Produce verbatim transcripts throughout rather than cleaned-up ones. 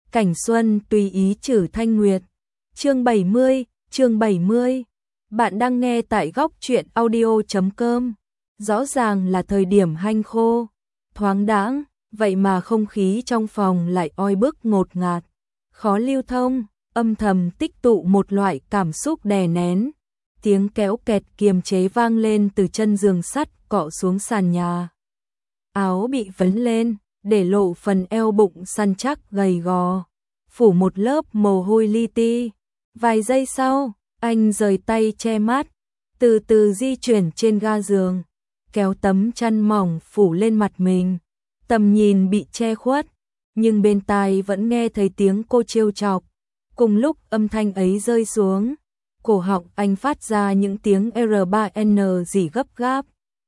Cảnh xuân tùy ý trừ thanh nguyệt. Chương bảy mươi, chương bảy mươi. Bạn đang nghe tại góc truyện audio chấm com. Rõ ràng là thời điểm hanh khô, thoáng đãng, vậy mà không khí trong phòng lại oi bức ngột ngạt, khó lưu thông, âm thầm tích tụ một loại cảm xúc đè nén. Tiếng kéo kẹt kiềm chế vang lên từ chân giường sắt cọ xuống sàn nhà. Áo bị vấn lên, để lộ phần eo bụng săn chắc gầy gò, phủ một lớp mồ hôi li ti. Vài giây sau, anh rời tay che mắt, từ từ di chuyển trên ga giường, kéo tấm chăn mỏng phủ lên mặt mình. Tầm nhìn bị che khuất, nhưng bên tai vẫn nghe thấy tiếng cô trêu chọc. Cùng lúc âm thanh ấy rơi xuống, cổ họng anh phát ra những tiếng R ba N gì gấp gáp.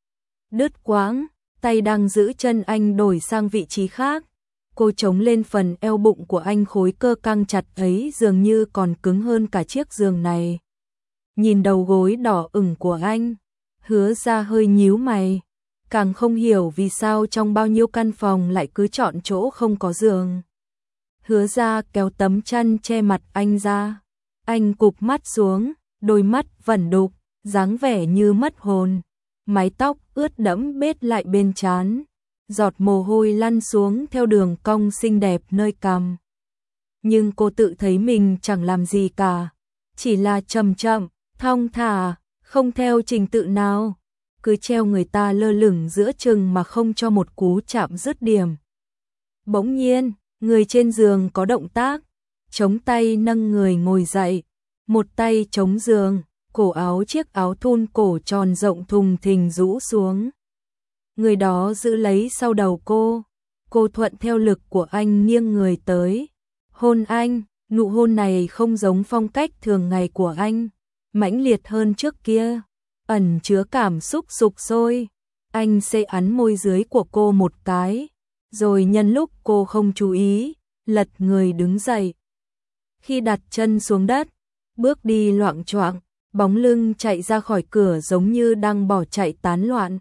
Đứt quãng, tay đang giữ chân anh đổi sang vị trí khác. Cô chống lên phần eo bụng của anh, khối cơ căng chặt ấy dường như còn cứng hơn cả chiếc giường này. Nhìn đầu gối đỏ ửng của anh, Hứa Ra hơi nhíu mày, càng không hiểu vì sao trong bao nhiêu căn phòng lại cứ chọn chỗ không có giường. Hứa Ra kéo tấm chăn che mặt anh ra, anh cụp mắt xuống, đôi mắt vẩn đục, dáng vẻ như mất hồn, mái tóc ướt đẫm bết lại bên trán, giọt mồ hôi lăn xuống theo đường cong xinh đẹp nơi cằm. Nhưng cô tự thấy mình chẳng làm gì cả, chỉ là chậm chậm, thong thả, không theo trình tự nào, cứ treo người ta lơ lửng giữa chừng mà không cho một cú chạm dứt điểm. Bỗng nhiên, người trên giường có động tác, chống tay nâng người ngồi dậy, một tay chống giường, cổ áo chiếc áo thun cổ tròn rộng thùng thình rũ xuống. Người đó giữ lấy sau đầu cô, cô thuận theo lực của anh nghiêng người tới, hôn anh. Nụ hôn này không giống phong cách thường ngày của anh, mãnh liệt hơn trước kia, ẩn chứa cảm xúc sục sôi. Anh xê ắn môi dưới của cô một cái, rồi nhân lúc cô không chú ý, lật người đứng dậy. Khi đặt chân xuống đất, bước đi loạng choạng, bóng lưng chạy ra khỏi cửa giống như đang bỏ chạy tán loạn.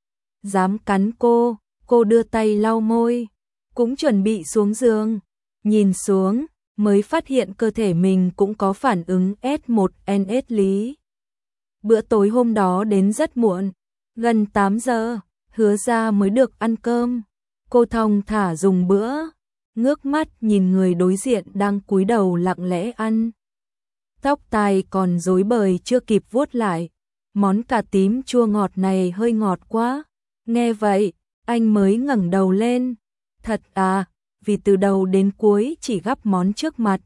Dám cắn cô, cô đưa tay lau môi, cũng chuẩn bị xuống giường, nhìn xuống mới phát hiện cơ thể mình cũng có phản ứng S một N S lý. Bữa tối hôm đó đến rất muộn, gần tám giờ, Hứa Ra mới được ăn cơm. Cô thong thả dùng bữa, ngước mắt nhìn người đối diện đang cúi đầu lặng lẽ ăn. Tóc tai còn rối bời chưa kịp vuốt lại, món cà tím chua ngọt này hơi ngọt quá. Nghe vậy, anh mới ngẩng đầu lên. Thật à? Vì từ đầu đến cuối chỉ gắp món trước mặt.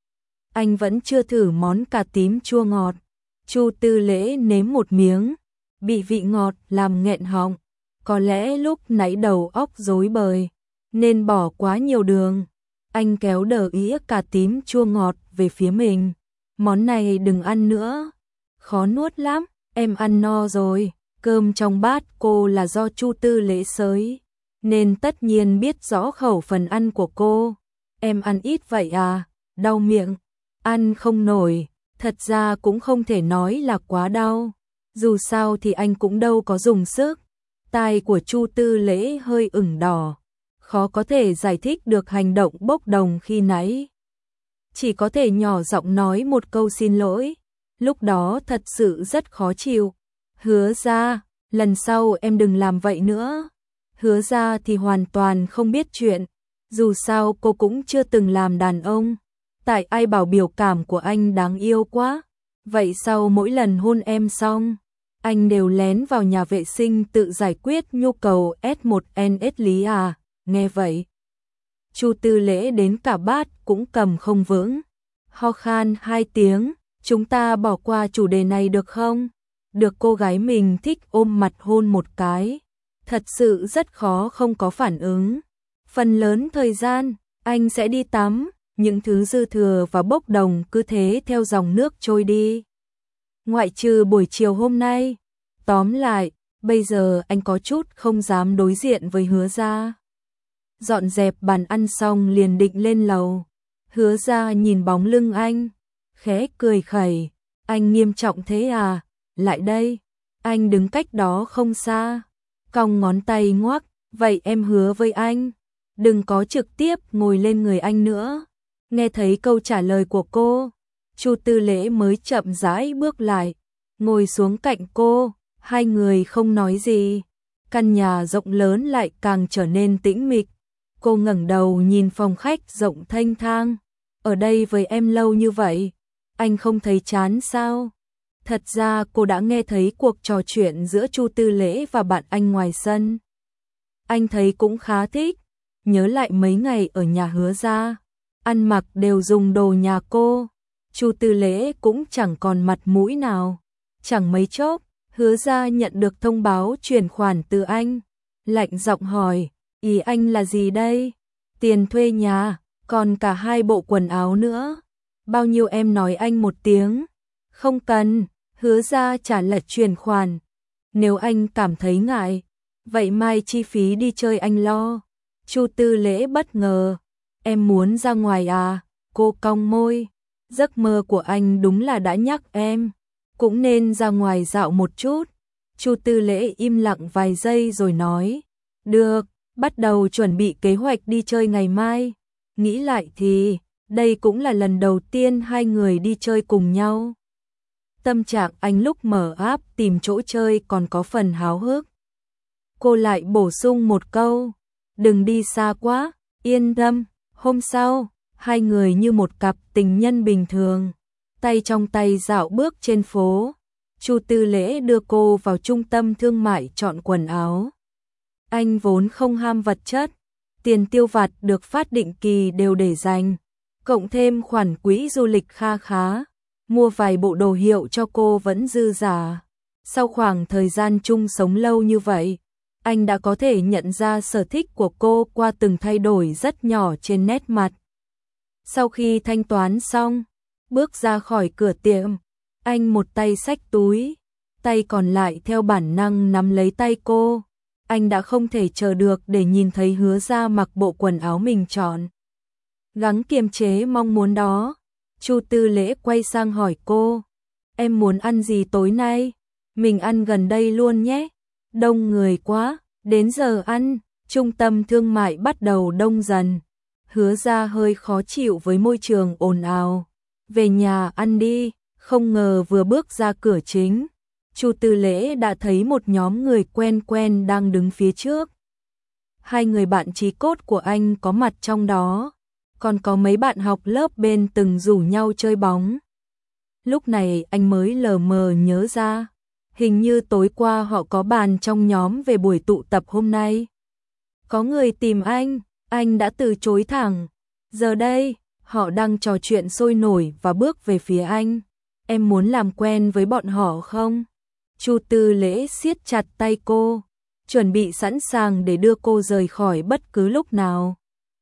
Anh vẫn chưa thử món cà tím chua ngọt. Chu Tư Lễ nếm một miếng, bị vị ngọt làm nghẹn họng. Có lẽ lúc nãy đầu óc rối bời, nên bỏ quá nhiều đường. Anh kéo đờ ĩa cà tím chua ngọt về phía mình. Món này đừng ăn nữa, khó nuốt lắm, em ăn no rồi. Cơm trong bát cô là do Chu Tư Lễ xới, nên tất nhiên biết rõ khẩu phần ăn của cô. Em ăn ít vậy à? Đau miệng, ăn không nổi. Thật ra cũng không thể nói là quá đau, dù sao thì anh cũng đâu có dùng sức. Tai của Chu Tư Lễ hơi ửng đỏ, khó có thể giải thích được hành động bốc đồng khi nãy. Chỉ có thể nhỏ giọng nói một câu xin lỗi, lúc đó thật sự rất khó chịu. Hứa Ra, lần sau em đừng làm vậy nữa. Hứa Ra thì hoàn toàn không biết chuyện, dù sao cô cũng chưa từng làm đàn ông. Tại ai bảo biểu cảm của anh đáng yêu quá. Vậy sau mỗi lần hôn em xong, anh đều lén vào nhà vệ sinh tự giải quyết nhu cầu S một N S lý à? Nghe vậy, Chu Tư Lễ đến cả bát cũng cầm không vững, ho khan hai tiếng. Chúng ta bỏ qua chủ đề này được không? Được cô gái mình thích ôm mặt hôn một cái, thật sự rất khó không có phản ứng. Phần lớn thời gian, anh sẽ đi tắm, những thứ dư thừa và bốc đồng cứ thế theo dòng nước trôi đi. Ngoại trừ buổi chiều hôm nay. Tóm lại, bây giờ anh có chút không dám đối diện với Hứa Ra. Dọn dẹp bàn ăn xong liền định lên lầu. Hứa Ra nhìn bóng lưng anh, khẽ cười khẩy. Anh nghiêm trọng thế à? Lại đây. Anh đứng cách đó không xa, cong ngón tay ngoắc. Vậy em hứa với anh, đừng có trực tiếp ngồi lên người anh nữa. Nghe thấy câu trả lời của cô, Chu Tư Lễ mới chậm rãi bước lại, ngồi xuống cạnh cô, hai người không nói gì. Căn nhà rộng lớn lại càng trở nên tĩnh mịch. Cô ngẩng đầu nhìn phòng khách rộng thênh thang. Ở đây với em lâu như vậy, anh không thấy chán sao? Thật ra cô đã nghe thấy cuộc trò chuyện giữa Chu Tư Lễ và bạn anh ngoài sân. Anh thấy cũng khá thích, nhớ lại mấy ngày ở nhà Hứa gia, ăn mặc đều dùng đồ nhà cô. Chu Tư Lễ cũng chẳng còn mặt mũi nào. Chẳng mấy chốc, Hứa gia nhận được thông báo chuyển khoản từ anh. Lạnh giọng hỏi, ý anh là gì đây? Tiền thuê nhà, còn cả hai bộ quần áo nữa. Bao nhiêu em nói anh một tiếng? Không cần, Hứa gia trả lại chuyển khoản. Nếu anh cảm thấy ngại, vậy mai chi phí đi chơi anh lo. Chu Tư Lễ bất ngờ, em muốn ra ngoài à? Cô cong môi, giấc mơ của anh đúng là đã nhắc em, cũng nên ra ngoài dạo một chút. Chu Tư Lễ im lặng vài giây rồi nói, được, bắt đầu chuẩn bị kế hoạch đi chơi ngày mai. Nghĩ lại thì, đây cũng là lần đầu tiên hai người đi chơi cùng nhau. Tâm trạng anh lúc mở app tìm chỗ chơi còn có phần háo hức. Cô lại bổ sung một câu, đừng đi xa quá, yên tâm. Hôm sau, hai người như một cặp tình nhân bình thường, tay trong tay dạo bước trên phố. Chu Tư Lễ đưa cô vào trung tâm thương mại chọn quần áo. Anh vốn không ham vật chất, tiền tiêu vặt được phát định kỳ đều để dành, cộng thêm khoản quỹ du lịch kha khá, mua vài bộ đồ hiệu cho cô vẫn dư giả. Sau khoảng thời gian chung sống lâu như vậy, anh đã có thể nhận ra sở thích của cô qua từng thay đổi rất nhỏ trên nét mặt. Sau khi thanh toán xong, bước ra khỏi cửa tiệm, anh một tay xách túi, tay còn lại theo bản năng nắm lấy tay cô. Anh đã không thể chờ được để nhìn thấy Hứa gia mặc bộ quần áo mình chọn. Gắng kiềm chế mong muốn đó, Chu Tư Lễ quay sang hỏi cô, em muốn ăn gì tối nay? Mình ăn gần đây luôn nhé. Đông người quá, đến giờ ăn, trung tâm thương mại bắt đầu đông dần. Hứa gia hơi khó chịu với môi trường ồn ào. Về nhà ăn đi. Không ngờ vừa bước ra cửa chính, Chu Tư Lễ đã thấy một nhóm người quen quen đang đứng phía trước. Hai người bạn chí cốt của anh có mặt trong đó, còn có mấy bạn học lớp bên từng rủ nhau chơi bóng. Lúc này anh mới lờ mờ nhớ ra, hình như tối qua họ có bàn trong nhóm về buổi tụ tập hôm nay. Có người tìm anh, anh đã từ chối thẳng. Giờ đây, họ đang trò chuyện sôi nổi và bước về phía anh. Em muốn làm quen với bọn họ không? Chu Tư Lễ siết chặt tay cô, chuẩn bị sẵn sàng để đưa cô rời khỏi bất cứ lúc nào.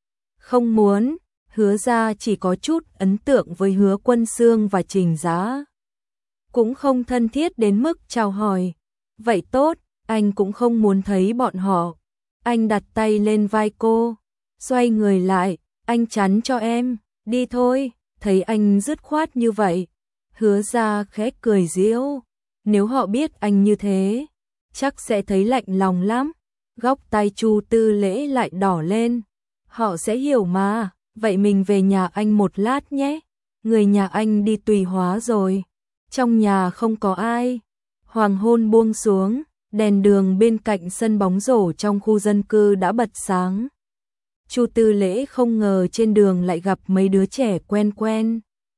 Không muốn, Hứa gia chỉ có chút ấn tượng với Hứa Quân Xương và Trình Giá. Cũng không thân thiết đến mức chào hỏi. Vậy tốt, anh cũng không muốn thấy bọn họ. Anh đặt tay lên vai cô, xoay người lại, anh chắn cho em, đi thôi. Thấy anh dứt khoát như vậy, Hứa gia khẽ cười giễu, nếu họ biết anh như thế, chắc sẽ thấy lạnh lòng lắm. Góc tai Chu Tư Lễ lại đỏ lên, họ sẽ hiểu mà, vậy mình về nhà anh một lát nhé. Người nhà anh đi tùy hóa rồi, trong nhà không có ai. Hoàng hôn buông xuống, đèn đường bên cạnh sân bóng rổ trong khu dân cư đã bật sáng. Chu Tư Lễ không ngờ trên đường lại gặp mấy đứa trẻ quen quen.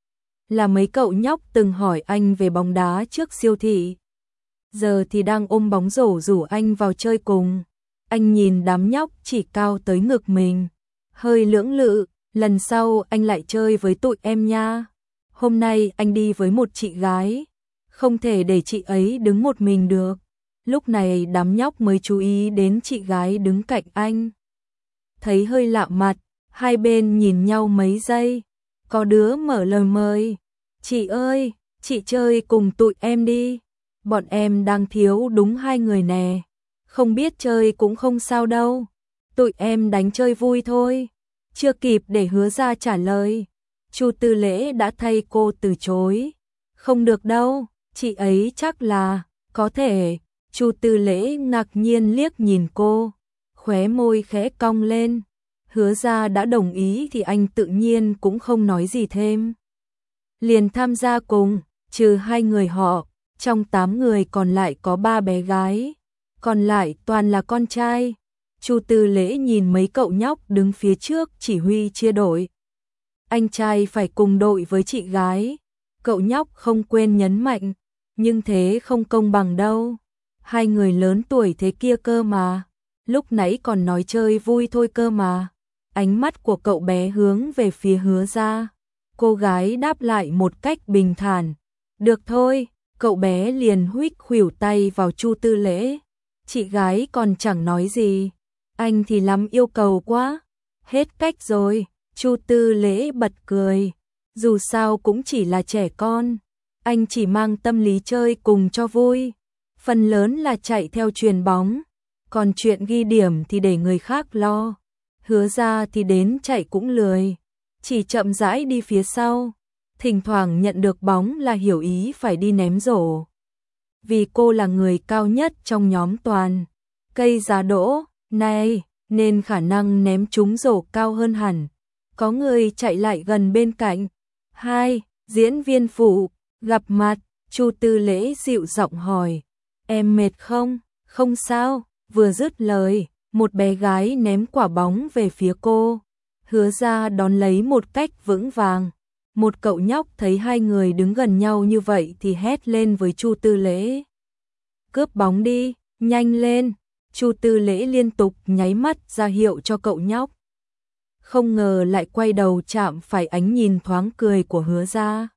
Là mấy cậu nhóc từng hỏi anh về bóng đá trước siêu thị. Giờ thì đang ôm bóng rổ rủ anh vào chơi cùng. Anh nhìn đám nhóc chỉ cao tới ngực mình, hơi lưỡng lự, lần sau anh lại chơi với tụi em nha. Hôm nay anh đi với một chị gái, không thể để chị ấy đứng một mình được. Lúc này đám nhóc mới chú ý đến chị gái đứng cạnh anh. Thấy hơi lạ mặt, hai bên nhìn nhau mấy giây. Có đứa mở lời mời, chị ơi, chị chơi cùng tụi em đi. Bọn em đang thiếu đúng hai người nè. Không biết chơi cũng không sao đâu. Tụi em đánh chơi vui thôi. Chưa kịp để Hứa gia trả lời, Chu Tư Lễ đã thay cô từ chối. Không được đâu, chị ấy chắc là, có thể. Chu Tư Lễ ngạc nhiên liếc nhìn cô, khóe môi khẽ cong lên. Hứa Gia đã đồng ý thì anh tự nhiên cũng không nói gì thêm. Liền tham gia cùng, trừ hai người họ, trong tám người còn lại có ba bé gái, còn lại toàn là con trai. Chu Tư Lễ nhìn mấy cậu nhóc đứng phía trước chỉ huy chia đội. Anh trai phải cùng đội với chị gái. Cậu nhóc không quên nhấn mạnh, nhưng thế không công bằng đâu. Hai người lớn tuổi thế kia cơ mà, lúc nãy còn nói chơi vui thôi cơ mà. Ánh mắt của cậu bé hướng về phía Hứa Gia. Cô gái đáp lại một cách bình thản. Được thôi, cậu bé liền huých khuỷu tay vào Chu Tư Lễ. Chị gái còn chẳng nói gì. Anh thì lắm yêu cầu quá. Hết cách rồi, Chu Tư Lễ bật cười. Dù sao cũng chỉ là trẻ con. Anh chỉ mang tâm lý chơi cùng cho vui. Phần lớn là chạy theo chuyền bóng. Còn chuyện ghi điểm thì để người khác lo. Hứa Gia thì đến chạy cũng lười. Chỉ chậm rãi đi phía sau. Thỉnh thoảng nhận được bóng là hiểu ý phải đi ném rổ. Vì cô là người cao nhất trong nhóm toàn. Cây giá đỗ, này, nên khả năng ném trúng rổ cao hơn hẳn. Có người chạy lại gần bên cạnh. Hai, diễn viên phụ, gặp mặt, Chu Tư Lễ dịu giọng hỏi. Em mệt không? Không sao, vừa dứt lời, một bé gái ném quả bóng về phía cô. Hứa Gia đón lấy một cách vững vàng. Một cậu nhóc thấy hai người đứng gần nhau như vậy thì hét lên với Chu Tư Lễ. Cướp bóng đi, nhanh lên. Chu Tư Lễ liên tục nháy mắt ra hiệu cho cậu nhóc. Không ngờ lại quay đầu chạm phải ánh nhìn thoáng cười của Hứa Gia.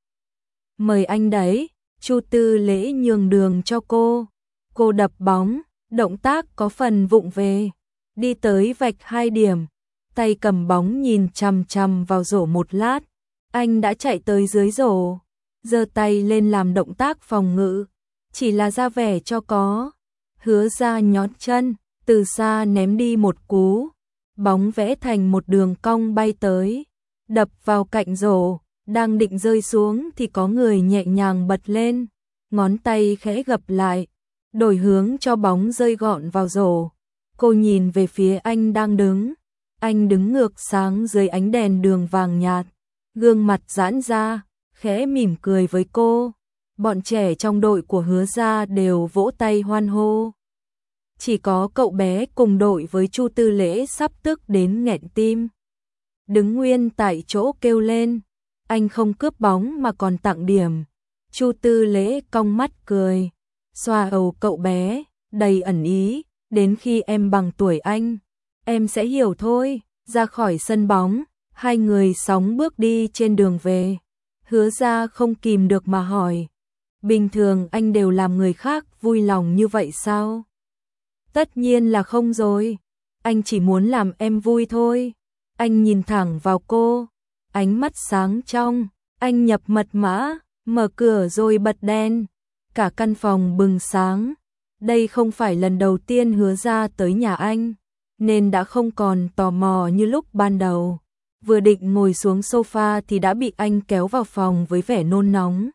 Mời anh đấy, Chu Tư Lễ nhường đường cho cô. Cô đập bóng, động tác có phần vụng về. Đi tới vạch hai điểm, tay cầm bóng nhìn chằm chằm vào rổ một lát. Anh đã chạy tới dưới rổ, giơ tay lên làm động tác phòng ngự. Chỉ là ra vẻ cho có. Hứa Gia nhón chân, từ xa ném đi một cú. Bóng vẽ thành một đường cong bay tới, đập vào cạnh rổ, đang định rơi xuống thì có người nhẹ nhàng bật lên, ngón tay khẽ gập lại, đổi hướng cho bóng rơi gọn vào rổ. Cô nhìn về phía anh đang đứng, anh đứng ngược sáng dưới ánh đèn đường vàng nhạt, gương mặt giãn ra, khẽ mỉm cười với cô. Bọn trẻ trong đội của Hứa Gia đều vỗ tay hoan hô. Chỉ có cậu bé cùng đội với Chu Tư Lễ sắp tức đến nghẹn tim. Đứng nguyên tại chỗ kêu lên, anh không cướp bóng mà còn tặng điểm. Chu Tư Lễ cong mắt cười, xoa đầu cậu bé, đầy ẩn ý, đến khi em bằng tuổi anh, em sẽ hiểu thôi. Ra khỏi sân bóng, hai người sóng bước đi trên đường về. Hứa Gia không kìm được mà hỏi, bình thường anh đều làm người khác vui lòng như vậy sao? Tất nhiên là không rồi, anh chỉ muốn làm em vui thôi. Anh nhìn thẳng vào cô, ánh mắt sáng trong, anh nhập mật mã, mở cửa rồi bật đèn. Cả căn phòng bừng sáng. Đây không phải lần đầu tiên Hứa Gia tới nhà anh, nên đã không còn tò mò như lúc ban đầu. Vừa định ngồi xuống sofa thì đã bị anh kéo vào phòng với vẻ nôn nóng.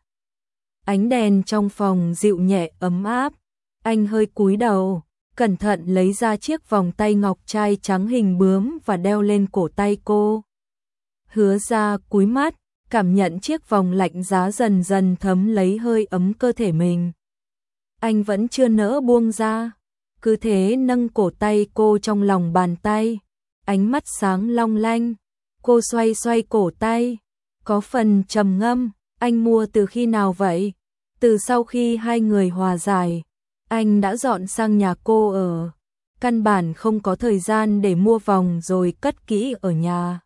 Ánh đèn trong phòng dịu nhẹ ấm áp, anh hơi cúi đầu, cẩn thận lấy ra chiếc vòng tay ngọc trai trắng hình bướm và đeo lên cổ tay cô. Hứa Gia cúi mắt, cảm nhận chiếc vòng lạnh giá dần dần thấm lấy hơi ấm cơ thể mình. Anh vẫn chưa nỡ buông ra, cứ thế nâng cổ tay cô trong lòng bàn tay, ánh mắt sáng long lanh. Cô xoay xoay cổ tay, có phần trầm ngâm. Anh mua từ khi nào vậy? Từ sau khi hai người hòa giải, anh đã dọn sang nhà cô ở. Căn bản không có thời gian để mua vòng rồi cất kỹ ở nhà.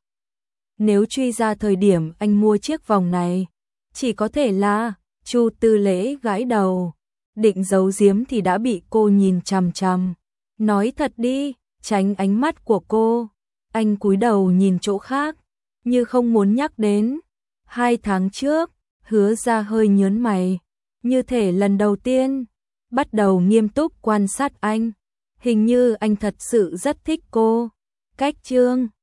Nếu truy ra thời điểm anh mua chiếc vòng này, chỉ có thể là Chu Tư Lễ gãi đầu. Định giấu giếm thì đã bị cô nhìn chằm chằm. Nói thật đi, tránh ánh mắt của cô. Anh cúi đầu nhìn chỗ khác, như không muốn nhắc đến. Hai tháng trước, Hứa Gia hơi nhớn mày, như thể lần đầu tiên, bắt đầu nghiêm túc quan sát anh. Hình như anh thật sự rất thích cô. Cách chương